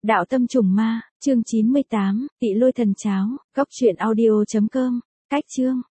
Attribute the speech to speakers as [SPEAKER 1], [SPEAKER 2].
[SPEAKER 1] Đạo tâm trùng ma, chương 98, Tị lôi thần cháo, góc truyện audio.com, cách chương.